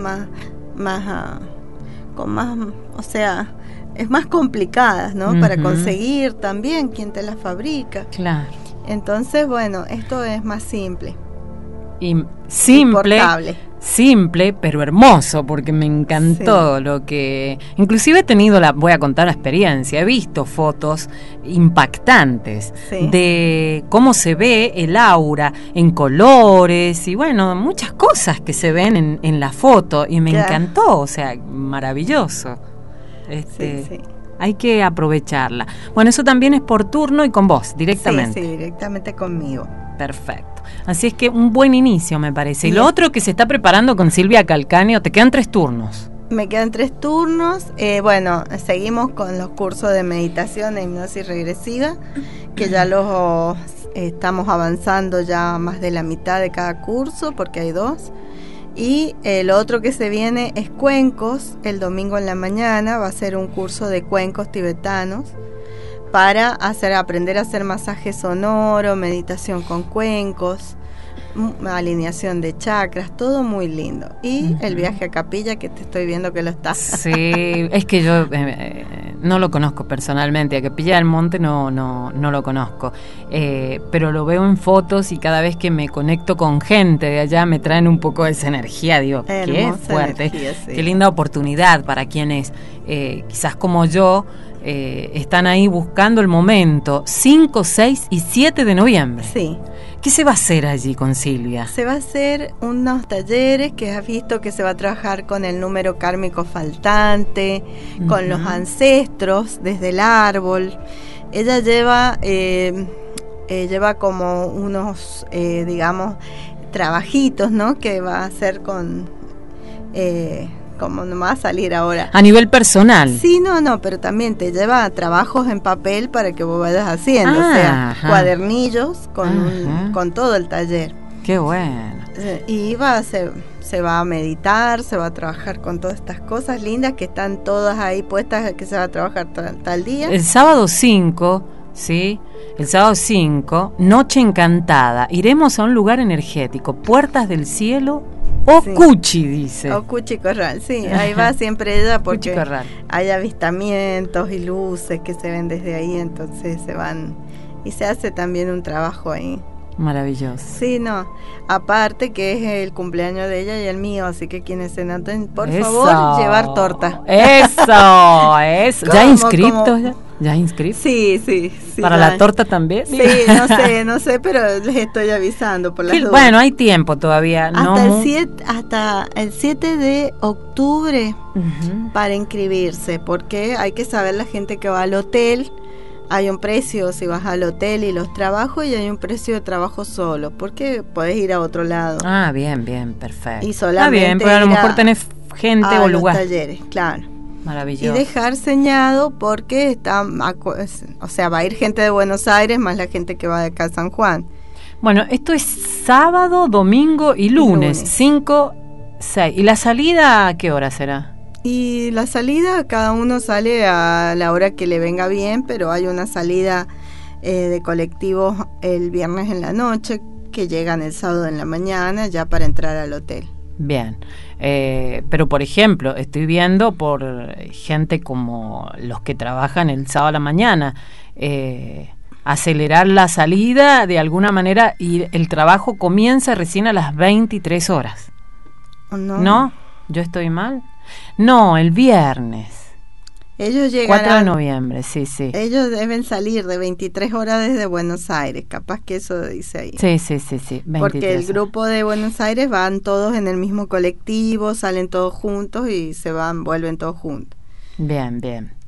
Speaker 3: con más, o sea, es más complicadas, ¿no? Para conseguir también quién te las fabrica.
Speaker 2: Claro.
Speaker 3: Entonces, bueno, esto es más simple.
Speaker 2: Y simple,
Speaker 3: portable.
Speaker 2: Simple, pero hermoso, porque me encantó lo que... Inclusive he tenido voy a contar la experiencia, he visto fotos impactantes de cómo se ve el aura en colores y bueno, muchas cosas que se ven en la foto y me encantó, o sea, maravilloso. Hay que aprovecharla. Bueno, eso también es por turno y con vos, directamente.
Speaker 3: Sí, directamente conmigo.
Speaker 2: Perfecto. Así es que un buen inicio, me parece. Y lo otro que se está preparando con Silvia Calcaño, te quedan 3 turnos.
Speaker 3: Me quedan 3 turnos. Bueno, seguimos con los cursos de meditación e hipnosis regresiva, que ya los estamos avanzando ya más de la mitad de cada curso, porque hay 2. Y el otro que se viene es cuencos. El domingo en la mañana va a ser un curso de cuencos tibetanos para aprender a hacer masaje sonoro, meditación con cuencos, alineación de chakras, todo muy lindo. Y el viaje a Capilla, que te estoy viendo que lo estás.
Speaker 2: Sí, es que yo no lo conozco personalmente, a Capilla del Monte no lo conozco, pero lo veo en fotos y cada vez que me conecto con gente de allá me traen un poco de esa energía, digo, qué fuerte, energía, qué linda oportunidad para quienes quizás como yo están ahí buscando el momento. 5, 6 y 7 de noviembre.
Speaker 3: Sí.
Speaker 2: ¿Qué se va a hacer allí con Silvia?
Speaker 3: Se va a hacer unos talleres que has visto que se va a trabajar con el número kármico faltante, con los ancestros desde el árbol. Ella lleva como unos, digamos, trabajitos, ¿no? Que va a hacer con... como no va a salir ahora.
Speaker 2: A nivel personal.
Speaker 3: Sí, no, pero también te lleva trabajos en papel para que vos vayas haciendo, o sea, cuadernillos con todo el taller.
Speaker 2: Qué bueno.
Speaker 3: Y se va a meditar, se va a trabajar con todas estas cosas lindas que están todas ahí puestas, que se va a trabajar tal día.
Speaker 2: El sábado 5, ¿sí? El sábado 5, Noche Encantada. Iremos a un lugar energético, Puertas del Cielo o sí. Cuchi, dice.
Speaker 3: O Cuchi Corral, sí, ahí va siempre ella porque
Speaker 2: Corral.
Speaker 3: Hay avistamientos y luces que se ven desde ahí, entonces se van y se hace también un trabajo ahí.
Speaker 2: Maravilloso.
Speaker 3: Sí, no, aparte que es el cumpleaños de ella y el mío, así que quienes se noten, por favor, llevar torta.
Speaker 2: Eso. ¿Ya inscriptos? ¿Ya inscritos?
Speaker 3: Sí.
Speaker 2: ¿Para la torta también?
Speaker 3: Sí, no sé, pero les estoy avisando por las dudas.
Speaker 2: Bueno, hay tiempo todavía.
Speaker 3: Hasta el 7 de octubre para inscribirse, porque hay que saber la gente que va al hotel. Hay un precio si vas al hotel y los trabajos, y hay un precio de trabajo solo, porque podés ir a otro lado.
Speaker 2: Ah, bien, perfecto.
Speaker 3: Y solamente
Speaker 2: bien, pero a lo mejor tenés gente o lugar.
Speaker 3: Los talleres, claro.
Speaker 2: Maravilloso.
Speaker 3: Y dejar señado porque va a ir gente de Buenos Aires más la gente que va de acá a San Juan.
Speaker 2: Bueno, esto es sábado, domingo y lunes. 5, 6. ¿Y la salida a qué hora será?
Speaker 3: Y la salida, cada uno sale a la hora que le venga bien, pero hay una salida de colectivos el viernes en la noche que llegan el sábado en la mañana ya para entrar al hotel.
Speaker 2: Bien, pero por ejemplo, estoy viendo por gente como los que trabajan el sábado a la mañana, acelerar la salida de alguna manera y el trabajo comienza recién a las 23 horas. ¿No? ¿Yo estoy mal? No, el viernes.
Speaker 3: Ellos llegarán
Speaker 2: 4 de noviembre, sí.
Speaker 3: Ellos deben salir de 23 horas desde Buenos Aires, capaz que eso dice ahí.
Speaker 2: Sí.
Speaker 3: Porque el grupo de Buenos Aires van todos en el mismo colectivo, salen todos juntos y vuelven todos juntos.
Speaker 2: Bien.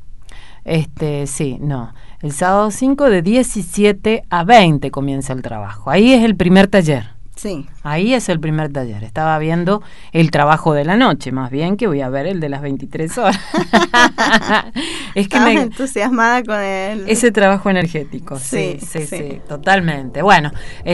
Speaker 2: El sábado 5 de 17 a 20 comienza el trabajo. Ahí es el primer taller.
Speaker 3: Sí.
Speaker 2: Ahí es el primer taller. Estaba viendo el trabajo de la noche, más bien que voy a ver el de las 23 horas. Es que
Speaker 3: estaba entusiasmada con
Speaker 2: ese trabajo energético. Sí, totalmente. Bueno,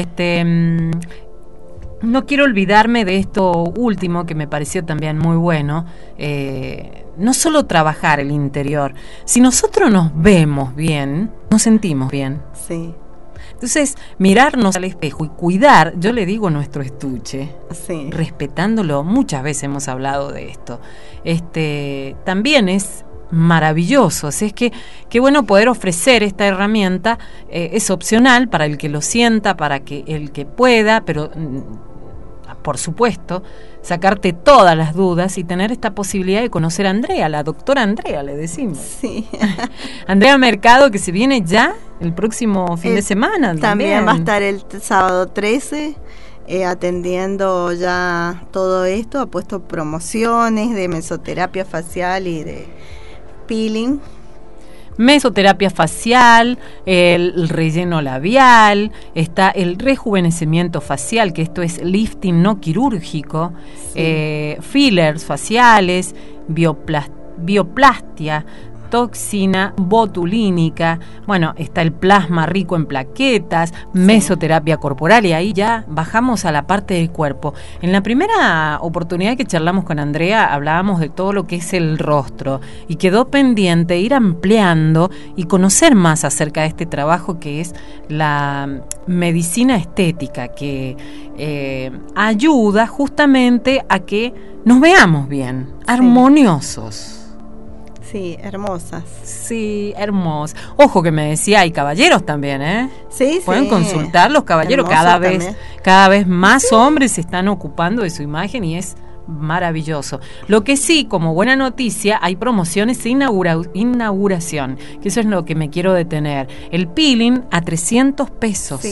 Speaker 2: no quiero olvidarme de esto último que me pareció también muy bueno. No solo trabajar el interior. Si nosotros nos vemos bien, nos sentimos bien.
Speaker 3: Sí.
Speaker 2: Entonces, mirarnos al espejo y cuidar, yo le digo nuestro estuche,
Speaker 3: sí,
Speaker 2: respetándolo, muchas veces hemos hablado de esto, también es maravilloso. Así es que qué bueno poder ofrecer esta herramienta, es opcional para el que lo sienta, para que el que pueda, pero por supuesto, sacarte todas las dudas y tener esta posibilidad de conocer a Andrea, la doctora Andrea, le decimos.
Speaker 3: Sí.
Speaker 2: Andrea Mercado, que se viene ya el próximo fin de semana.
Speaker 3: También va a estar el sábado 13 atendiendo ya todo esto. Ha puesto promociones de mesoterapia facial y de peeling.
Speaker 2: Mesoterapia facial, el relleno labial, está el rejuvenecimiento facial, que esto es lifting no quirúrgico, sí, fillers faciales, bioplastia, toxina botulínica, bueno, está el plasma rico en plaquetas, mesoterapia corporal, y ahí ya bajamos a la parte del cuerpo. En la primera oportunidad que charlamos con Andrea hablábamos de todo lo que es el rostro y quedó pendiente ir ampliando y conocer más acerca de este trabajo que es la medicina estética, que ayuda justamente a que nos veamos bien, armoniosos.
Speaker 3: Sí, hermosas.
Speaker 2: Sí, hermosas. Ojo que me decía, hay caballeros también, ¿eh?
Speaker 3: Sí,
Speaker 2: pueden consultar los caballeros. Cada vez más hombres se están ocupando de su imagen y es maravilloso. Lo que sí, como buena noticia, hay promociones de inauguración, que eso es lo que me quiero detener. El peeling a 300 pesos.
Speaker 3: Sí.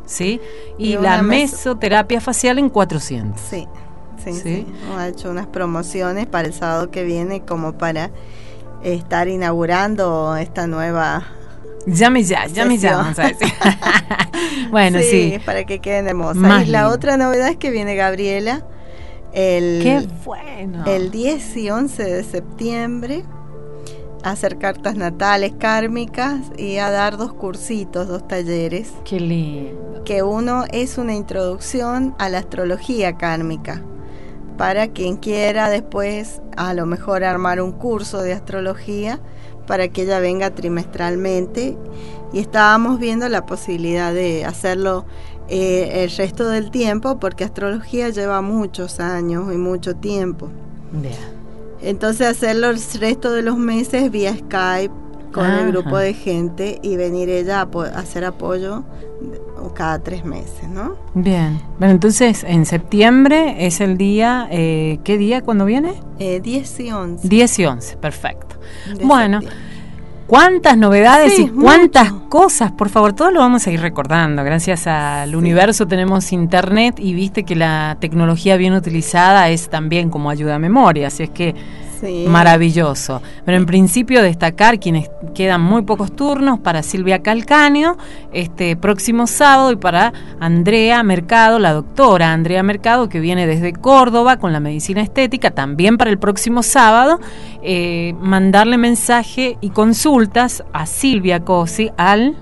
Speaker 2: ¿sí? Y la mesoterapia facial en 400.
Speaker 3: Sí. Hemos hecho unas promociones para el sábado que viene como para estar inaugurando esta nueva...
Speaker 2: Llame ya, vamos a decir. Bueno, sí.
Speaker 3: Para que queden hermosas. Y la otra novedad es que viene Gabriela
Speaker 2: ¡qué bueno!
Speaker 3: El 10 y 11 de septiembre a hacer cartas natales kármicas y a dar 2 cursitos, 2 talleres.
Speaker 2: ¡Qué lindo!
Speaker 3: Que uno es una introducción a la astrología kármica, para quien quiera después a lo mejor armar un curso de astrología para que ella venga trimestralmente, y estábamos viendo la posibilidad de hacerlo el resto del tiempo, porque astrología lleva muchos años y mucho tiempo.
Speaker 2: Bien.
Speaker 3: Entonces hacerlo el resto de los meses vía Skype con el grupo de gente y venir ella a hacer apoyo cada 3 meses, ¿no?
Speaker 2: Bien. Bueno, entonces en septiembre es el día, ¿qué día cuando viene?
Speaker 3: 10 y 11.
Speaker 2: 10 y 11, perfecto.
Speaker 3: De
Speaker 2: bueno,
Speaker 3: septiembre.
Speaker 2: Cuántas novedades y cuántas cosas, por favor, todo lo vamos a ir recordando. Gracias al universo tenemos internet, y viste que la tecnología bien utilizada es también como ayuda a memoria, así es que maravilloso. Pero en principio destacar quienes quedan muy pocos turnos para Silvia Calcaño este próximo sábado, y para Andrea Mercado, la doctora Andrea Mercado, que viene desde Córdoba con la medicina estética, también para el próximo sábado. Mandarle mensaje y consultas a Silvia Cosi al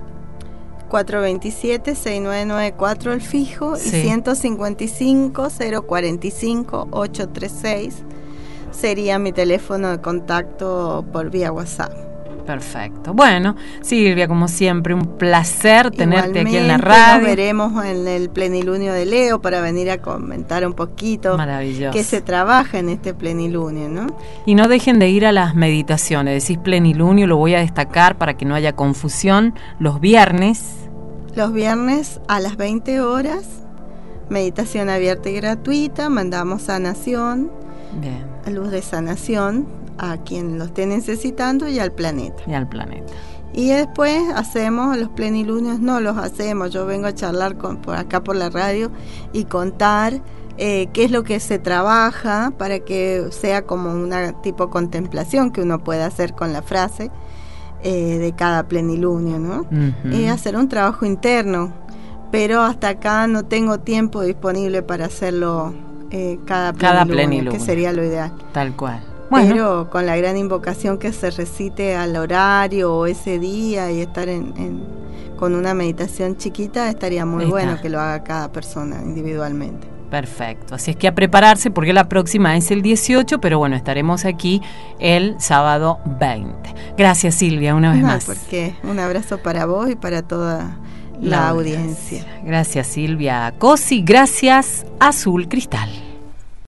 Speaker 3: 427-6994 el fijo, y 155-045-836 sería mi teléfono de contacto por vía WhatsApp.
Speaker 2: Perfecto. Bueno, Silvia, como siempre, un placer tenerte aquí en la
Speaker 3: Igualmente,
Speaker 2: radio.
Speaker 3: Nos veremos en el plenilunio de Leo para venir a comentar un poquito qué se trabaja en este plenilunio, ¿no?
Speaker 2: Y no dejen de ir a las meditaciones. Decís plenilunio, lo voy a destacar para que no haya confusión. Los viernes
Speaker 3: a las 20 horas, meditación abierta y gratuita, mandamos sanación.
Speaker 2: Bien.
Speaker 3: Luz de sanación a quien lo esté necesitando y al planeta. Y después hacemos los plenilunios, no los hacemos, yo vengo a charlar por acá por la radio y contar qué es lo que se trabaja, para que sea como una tipo contemplación que uno pueda hacer con la frase de cada plenilunio, ¿no? Y hacer un trabajo interno, pero hasta acá no tengo tiempo disponible para hacerlo cada plenilunio, que sería lo ideal.
Speaker 2: Tal cual.
Speaker 3: Bueno. Pero con la gran invocación que se recite al horario o ese día, y estar con una meditación chiquita, estaría muy bueno que lo haga cada persona individualmente.
Speaker 2: Perfecto, así es que a prepararse, porque la próxima es el 18, pero bueno, estaremos aquí el sábado 20. Gracias, Silvia, una vez más.
Speaker 3: Porque un abrazo para vos y para toda la audiencia.
Speaker 2: Gracias, Silvia Cosi. Gracias, Azul Cristal.